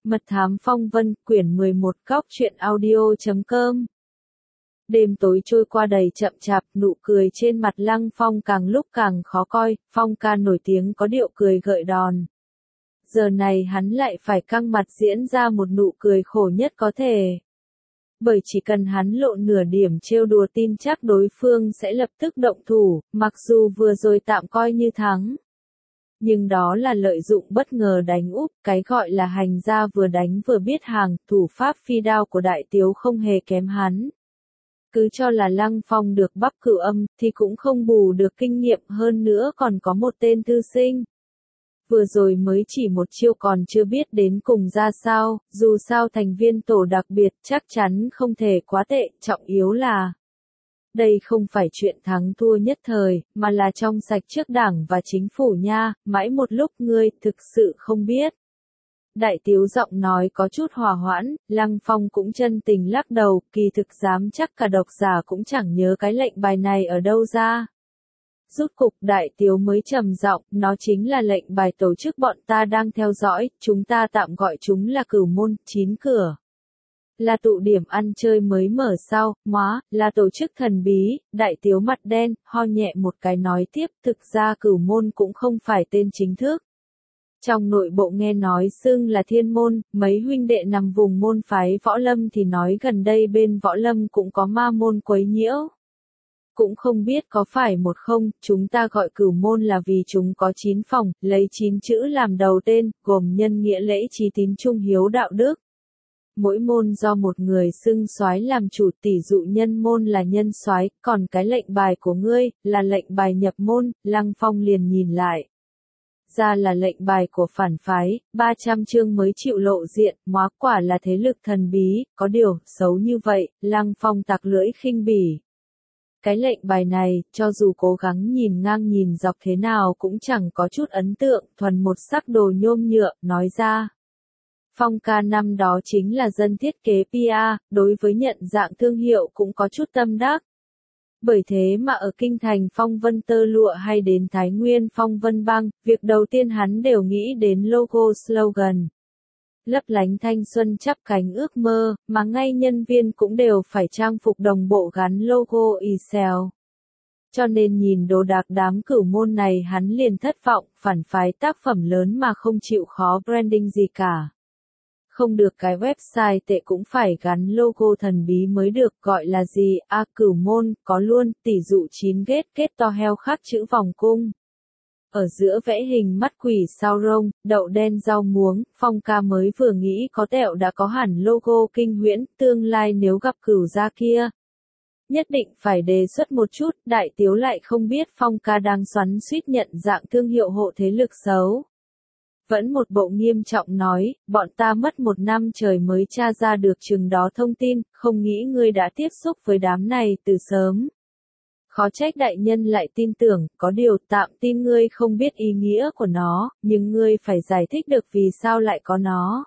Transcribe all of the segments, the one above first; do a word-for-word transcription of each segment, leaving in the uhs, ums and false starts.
Mật thám phong vân, quyển mười một, góc truyện audio chấm com. Đêm tối trôi qua đầy chậm chạp, nụ cười trên mặt Lăng Phong càng lúc càng khó coi, Phong ca nổi tiếng có điệu cười gợi đòn. Giờ này hắn lại phải căng mặt diễn ra một nụ cười khổ nhất có thể. Bởi chỉ cần hắn lộ nửa điểm trêu đùa tin chắc đối phương sẽ lập tức động thủ, mặc dù vừa rồi tạm coi như thắng. Nhưng đó là lợi dụng bất ngờ đánh úp, cái gọi là hành gia vừa đánh vừa biết hàng, thủ pháp phi đao của đại tiếu không hề kém hắn. Cứ cho là Lăng Phong được bắp cửu âm, thì cũng không bù được kinh nghiệm, hơn nữa còn có một tên thư sinh. Vừa rồi mới chỉ một chiêu còn chưa biết đến cùng ra sao, dù sao thành viên tổ đặc biệt chắc chắn không thể quá tệ, trọng yếu là đây không phải chuyện thắng thua nhất thời, mà là trong sạch trước đảng và chính phủ nha, mãi một lúc ngươi thực sự không biết. Đại tiếu giọng nói có chút hòa hoãn, Lăng Phong cũng chân tình lắc đầu, kỳ thực dám chắc cả độc giả cũng chẳng nhớ cái lệnh bài này ở đâu ra. Rút cục đại tiếu mới trầm giọng, nó chính là lệnh bài tổ chức bọn ta đang theo dõi, chúng ta tạm gọi chúng là cửu môn, chín cửa. Là tụ điểm ăn chơi mới mở sau, móa, là tổ chức thần bí, đại tiếu mặt đen, ho nhẹ một cái nói tiếp, thực ra cửu môn cũng không phải tên chính thức. Trong nội bộ nghe nói xưng là thiên môn, mấy huynh đệ nằm vùng môn phái võ lâm thì nói gần đây bên võ lâm cũng có ma môn quấy nhiễu. Cũng không biết có phải một không, chúng ta gọi cửu môn là vì chúng có chín phòng, lấy chín chữ làm đầu tên, gồm nhân nghĩa lễ trí tín trung hiếu đạo đức. Mỗi môn do một người xưng soái làm chủ, tỷ dụ nhân môn là nhân soái, còn cái lệnh bài của ngươi, là lệnh bài nhập môn, Lăng Phong liền nhìn lại. Ra là lệnh bài của phản phái, ba trăm chương mới chịu lộ diện, móa quả là thế lực thần bí, có điều, xấu như vậy, Lăng Phong tặc lưỡi khinh bỉ. Cái lệnh bài này, cho dù cố gắng nhìn ngang nhìn dọc thế nào cũng chẳng có chút ấn tượng, thuần một sắc đồ nhôm nhựa, nói ra. Phong ca năm đó chính là dân thiết kế pê e, đối với nhận dạng thương hiệu cũng có chút tâm đắc. Bởi thế mà ở kinh thành Phong Vân Tơ Lụa hay đến Thái Nguyên Phong Vân Băng, việc đầu tiên hắn đều nghĩ đến logo slogan. Lấp lánh thanh xuân chắp cánh ước mơ, mà ngay nhân viên cũng đều phải trang phục đồng bộ gắn logo i xèo. Cho nên nhìn đồ đạc đám cửu môn này hắn liền thất vọng, phản phái tác phẩm lớn mà không chịu khó branding gì cả. Không được cái website tệ cũng phải gắn logo thần bí mới được, gọi là gì, a à, cửu môn, có luôn, tỷ dụ chín ghét kết to heo khắc chữ vòng cung. Ở giữa vẽ hình mắt quỷ sao rông, đậu đen rau muống, Phong ca mới vừa nghĩ có tẹo đã có hẳn logo kinh huyễn, tương lai nếu gặp cửu gia kia. Nhất định phải đề xuất một chút, đại tiếu lại không biết Phong ca đang xoắn suýt nhận dạng thương hiệu hộ thế lực xấu. Vẫn một bộ nghiêm trọng nói, bọn ta mất một năm trời mới tra ra được chừng đó thông tin, không nghĩ ngươi đã tiếp xúc với đám này từ sớm. Khó trách đại nhân lại tin tưởng, có điều tạm tin ngươi không biết ý nghĩa của nó, nhưng ngươi phải giải thích được vì sao lại có nó.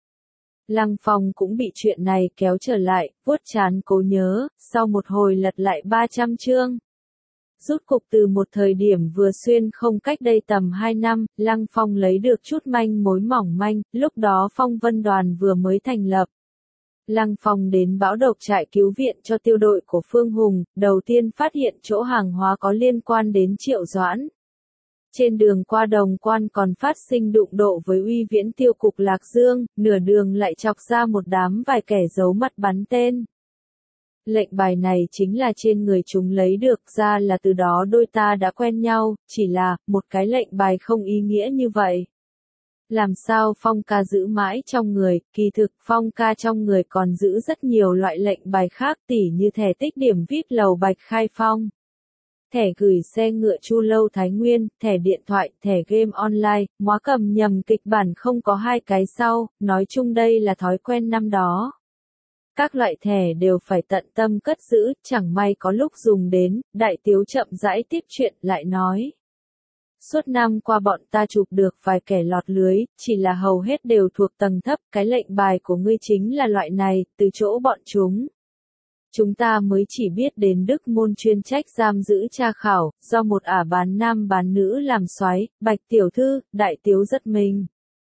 Lăng Phong cũng bị chuyện này kéo trở lại, vuốt trán cố nhớ, sau một hồi lật lại ba trăm chương. Rút cục từ một thời điểm vừa xuyên không cách đây tầm hai năm, Lăng Phong lấy được chút manh mối mỏng manh, lúc đó Phong Vân Đoàn vừa mới thành lập. Lăng Phong đến bão độc trại cứu viện cho tiêu đội của Phương Hùng, đầu tiên phát hiện chỗ hàng hóa có liên quan đến Triệu Doãn. Trên đường qua Đồng Quan còn phát sinh đụng độ với Uy Viễn tiêu cục Lạc Dương, nửa đường lại chọc ra một đám vài kẻ giấu mặt bắn tên. Lệnh bài này chính là trên người chúng lấy được ra là từ đó đôi ta đã quen nhau, chỉ là, một cái lệnh bài không ý nghĩa như vậy. Làm sao Phong ca giữ mãi trong người, kỳ thực Phong ca trong người còn giữ rất nhiều loại lệnh bài khác tỉ như thẻ tích điểm vê i pê lầu Bạch Khai Phong, thẻ gửi xe ngựa Chu Lâu Thái Nguyên, thẻ điện thoại, thẻ game online, móa cầm nhầm kịch bản không có hai cái sau, nói chung đây là thói quen năm đó. Các loại thẻ đều phải tận tâm cất giữ, chẳng may có lúc dùng đến, đại tiếu chậm rãi tiếp chuyện lại nói. Suốt năm qua bọn ta chụp được vài kẻ lọt lưới, chỉ là hầu hết đều thuộc tầng thấp, cái lệnh bài của ngươi chính là loại này, từ chỗ bọn chúng. Chúng ta mới chỉ biết đến Đức Môn chuyên trách giam giữ tra khảo, do một ả bán nam bán nữ làm soái, Bạch tiểu thư, đại tiếu rất mình.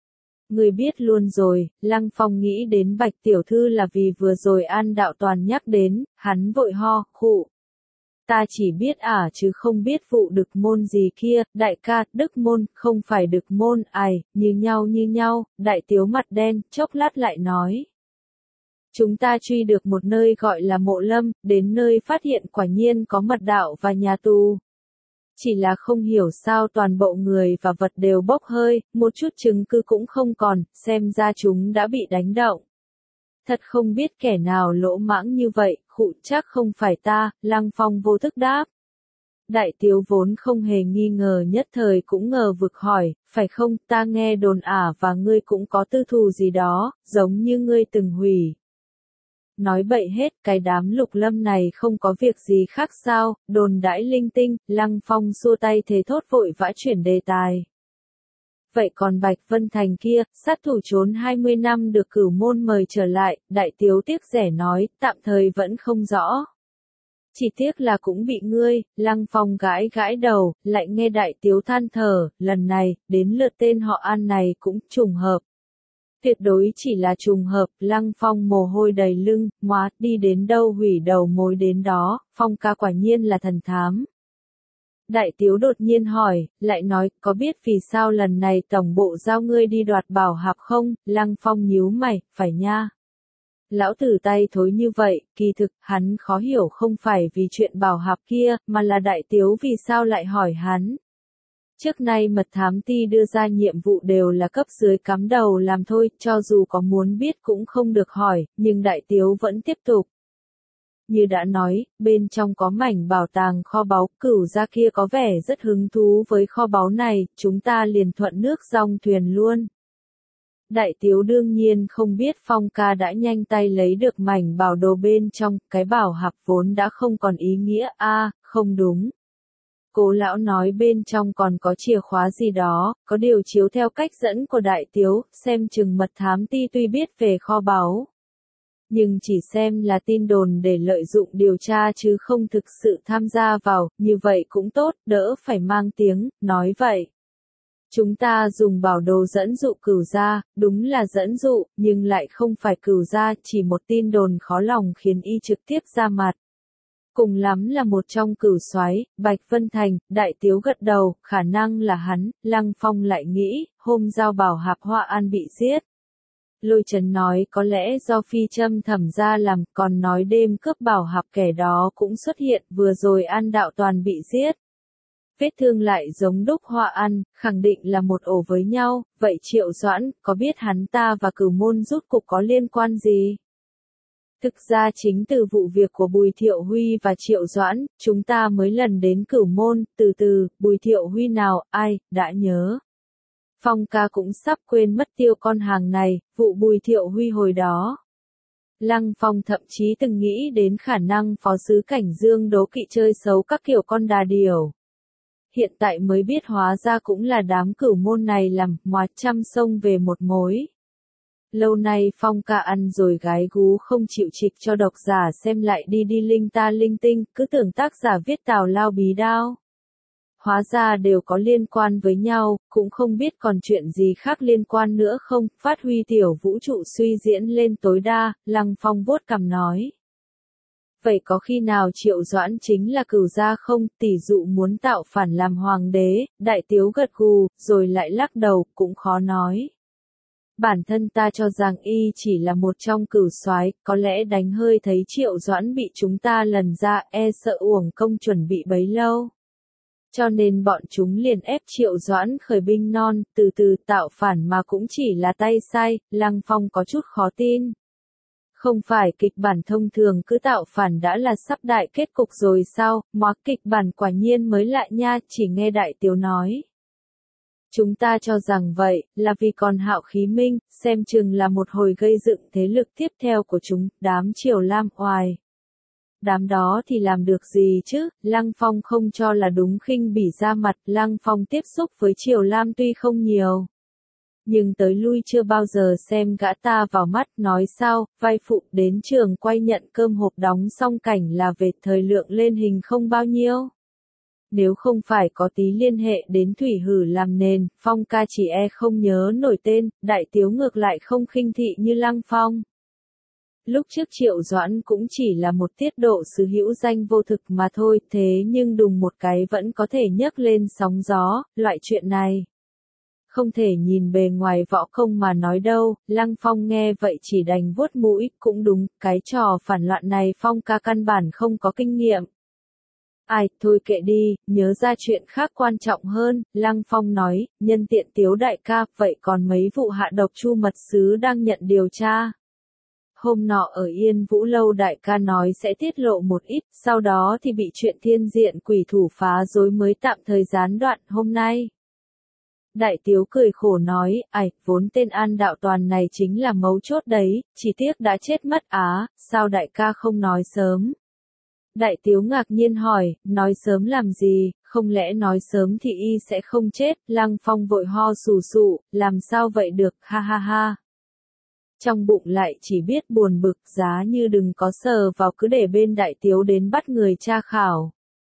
Người biết luôn rồi, Lăng Phong nghĩ đến Bạch tiểu thư là vì vừa rồi An Đạo Toàn nhắc đến, hắn vội ho, khụ. Ta chỉ biết ả chứ không biết vụ Đực Môn gì kia, đại ca, Đức Môn, không phải Đực Môn, ai, như nhau như nhau, Đại Tiếu mặt đen, chốc lát lại nói. Chúng ta truy được một nơi gọi là Mộ Lâm, đến nơi phát hiện quả nhiên có mật đạo và nhà tù. Chỉ là không hiểu sao toàn bộ người và vật đều bốc hơi, một chút chứng cứ cũng không còn, xem ra chúng đã bị đánh động. Thật không biết kẻ nào lỗ mãng như vậy, khụ chắc không phải ta, Lăng Phong vô thức đáp. Đại Tiếu vốn không hề nghi ngờ nhất thời cũng ngờ vực hỏi, phải không, ta nghe đồn ả và ngươi cũng có tư thù gì đó, giống như ngươi từng hủy. Nói bậy hết, cái đám Lục Lâm này không có việc gì khác sao, đồn đãi linh tinh, Lăng Phong xua tay thế thốt vội vã chuyển đề tài. Vậy còn Bạch Vân Thành kia, sát thủ trốn hai mươi năm được Cửu Môn mời trở lại, Đại Tiếu tiếc rẻ nói, tạm thời vẫn không rõ. Chỉ tiếc là cũng bị ngươi, Lăng Phong gãi gãi đầu, lại nghe Đại Tiếu than thở, lần này, đến lượt tên họ An này cũng trùng hợp. Tuyệt đối chỉ là trùng hợp, Lăng Phong mồ hôi đầy lưng, móa, đi đến đâu hủy đầu mối đến đó, Phong ca quả nhiên là thần thám. Đại Tiếu đột nhiên hỏi, lại nói, có biết vì sao lần này tổng bộ giao ngươi đi đoạt bảo hạp không, Lăng Phong nhíu mày, phải nha. Lão tử tay thối như vậy, kỳ thực, hắn khó hiểu không phải vì chuyện bảo hạp kia, mà là Đại Tiếu vì sao lại hỏi hắn. Trước nay mật thám ty đưa ra nhiệm vụ đều là cấp dưới cắm đầu làm thôi, cho dù có muốn biết cũng không được hỏi, nhưng Đại Tiếu vẫn tiếp tục. Như đã nói, bên trong có mảnh bảo tàng kho báu, Cửu gia kia có vẻ rất hứng thú với kho báu này, chúng ta liền thuận nước dong thuyền luôn. Đại Tiếu đương nhiên không biết Phong ca đã nhanh tay lấy được mảnh bảo đồ bên trong, cái bảo hạp vốn đã không còn ý nghĩa, a à, không đúng. Cố lão nói bên trong còn có chìa khóa gì đó, có điều chiếu theo cách dẫn của Đại Tiếu, xem chừng mật thám ty tuy biết về kho báu. Nhưng chỉ xem là tin đồn để lợi dụng điều tra chứ không thực sự tham gia vào, như vậy cũng tốt, đỡ phải mang tiếng, nói vậy. Chúng ta dùng bảo đồ dẫn dụ Cửu gia, đúng là dẫn dụ, nhưng lại không phải Cửu gia, chỉ một tin đồn khó lòng khiến y trực tiếp ra mặt. Cùng lắm là một trong Cửu soái, Bạch Vân Thành, Đại Tiếu gật đầu, khả năng là hắn, Lăng Phong lại nghĩ, hôm giao bảo hạp Hoa An bị giết. Lôi Trấn nói có lẽ do phi châm thẩm ra làm, còn nói đêm cướp bảo hạp kẻ đó cũng xuất hiện, vừa rồi An Đạo Toàn bị giết. Vết thương lại giống đúc Hoa An, khẳng định là một ổ với nhau, vậy Triệu Doãn, có biết hắn ta và Cửu Môn rút cục có liên quan gì? Thực ra chính từ vụ việc của Bùi Thiệu Huy và Triệu Doãn, chúng ta mới lần đến Cửu Môn, từ từ, Bùi Thiệu Huy nào, ai, đã nhớ. Phong ca cũng sắp quên mất tiêu con hàng này, vụ Bùi Thiệu Huy hồi đó. Lăng Phong thậm chí từng nghĩ đến khả năng phó sứ Cảnh Dương đố kỵ chơi xấu các kiểu con đà điểu. Hiện tại mới biết hóa ra cũng là đám Cửu Môn này làm móa trăm sông về một mối. Lâu nay Phong ca ăn rồi gái gú không chịu trịch cho độc giả xem lại đi đi linh ta linh tinh, cứ tưởng tác giả viết tào lao bí đao. Hóa ra đều có liên quan với nhau, cũng không biết còn chuyện gì khác liên quan nữa không, phát huy tiểu vũ trụ suy diễn lên tối đa, Lăng Phong vuốt cằm nói. Vậy có khi nào Triệu Doãn chính là Cửu gia không, tỷ dụ muốn tạo phản làm hoàng đế, Đại Tiếu gật gù, rồi lại lắc đầu, cũng khó nói. Bản thân ta cho rằng y chỉ là một trong Cửu soái, có lẽ đánh hơi thấy Triệu Doãn bị chúng ta lần ra, e sợ uổng công chuẩn bị bấy lâu. Cho nên bọn chúng liền ép Triệu Doãn khởi binh non, từ từ tạo phản mà cũng chỉ là tay sai, Lăng Phong có chút khó tin. Không phải kịch bản thông thường cứ tạo phản đã là sắp đại kết cục rồi sao, mà kịch bản quả nhiên mới lạ nha, chỉ nghe Đại Tiếu nói. Chúng ta cho rằng vậy, là vì còn Hạo Khí Minh, xem chừng là một hồi gây dựng thế lực tiếp theo của chúng, đám Triều Lam oai. Đám đó thì làm được gì chứ, Lăng Phong không cho là đúng khinh bỉ ra mặt, Lăng Phong tiếp xúc với Triều Lam tuy không nhiều. Nhưng tới lui chưa bao giờ xem gã ta vào mắt, nói sao, vai phụ đến trường quay nhận cơm hộp đóng xong cảnh là về thời lượng lên hình không bao nhiêu. Nếu không phải có tí liên hệ đến thủy hử làm nền, Phong ca chỉ e không nhớ nổi tên, đại tiếu ngược lại không khinh thị như Lăng Phong. Lúc trước Triệu Doãn cũng chỉ là một tiết độ sứ hữu danh vô thực mà thôi, thế nhưng đùng một cái vẫn có thể nhấc lên sóng gió, loại chuyện này. Không thể nhìn bề ngoài võ công mà nói đâu, Lăng Phong nghe vậy chỉ đành vuốt mũi, cũng đúng, cái trò phản loạn này Phong ca căn bản không có kinh nghiệm. Ai, thôi kệ đi, nhớ ra chuyện khác quan trọng hơn, Lăng Phong nói, nhân tiện Tiếu đại ca, vậy còn mấy vụ hạ độc Chu mật sứ đang nhận điều tra. Hôm nọ ở Yên Vũ Lâu đại ca nói sẽ tiết lộ một ít, sau đó thì bị chuyện thiên diện quỷ thủ phá rối mới tạm thời gián đoạn hôm nay. Đại Tiếu cười khổ nói, ải, vốn tên An Đạo Toàn này chính là mấu chốt đấy, chỉ tiếc đã chết mất á, sao đại ca không nói sớm. Đại Tiếu ngạc nhiên hỏi, nói sớm làm gì, không lẽ nói sớm thì y sẽ không chết, Lăng Phong vội ho sù sụ, làm sao vậy được, ha ha ha. Trong bụng lại chỉ biết buồn bực, giá như đừng có sờ vào cứ để bên Đại Tiếu đến bắt người tra khảo.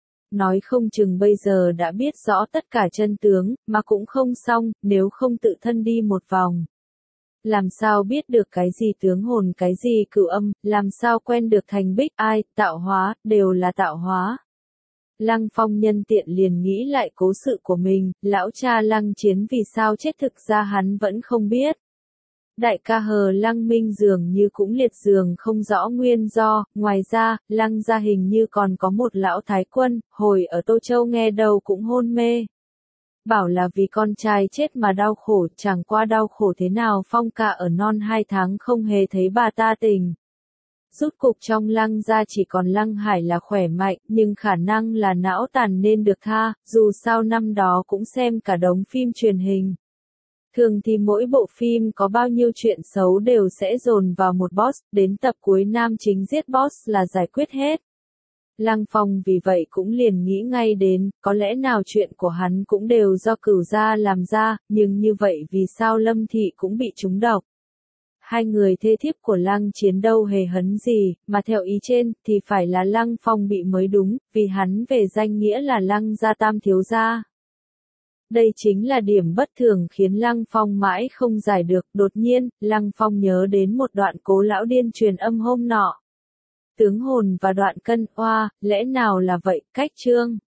Nói không chừng bây giờ đã biết rõ tất cả chân tướng, mà cũng không xong, nếu không tự thân đi một vòng. Làm sao biết được cái gì tướng hồn cái gì cửu âm, làm sao quen được thành bích ai, tạo hóa, đều là tạo hóa. Lăng Phong nhân tiện liền nghĩ lại cố sự của mình, lão cha Lăng Chiến vì sao chết thực ra hắn vẫn không biết. Đại ca Hờ Lăng Minh dường như cũng liệt giường không rõ nguyên do, ngoài ra, Lăng gia hình như còn có một lão thái quân, hồi ở Tô Châu nghe đầu cũng hôn mê. Bảo là vì con trai chết mà đau khổ, chẳng qua đau khổ thế nào Phong ca ở non hai tháng không hề thấy bà ta tình. Rút cục trong Lăng gia chỉ còn Lăng Hải là khỏe mạnh, nhưng khả năng là não tàn nên được tha, dù sao năm đó cũng xem cả đống phim truyền hình. Thường thì mỗi bộ phim có bao nhiêu chuyện xấu đều sẽ dồn vào một boss, đến tập cuối nam chính giết boss là giải quyết hết. Lăng Phong vì vậy cũng liền nghĩ ngay đến, có lẽ nào chuyện của hắn cũng đều do Cửu gia làm ra, nhưng như vậy vì sao Lâm Thị cũng bị trúng độc. Hai người thê thiếp của Lăng Chiến đâu hề hấn gì, mà theo ý trên, thì phải là Lăng Phong bị mới đúng, vì hắn về danh nghĩa là Lăng gia tam thiếu gia. Đây chính là điểm bất thường khiến Lăng Phong mãi không giải được, đột nhiên, Lăng Phong nhớ đến một đoạn Cố lão điên truyền âm hôm nọ. Tướng hồn và đoạn cân oa, lẽ nào là vậy, cách chương.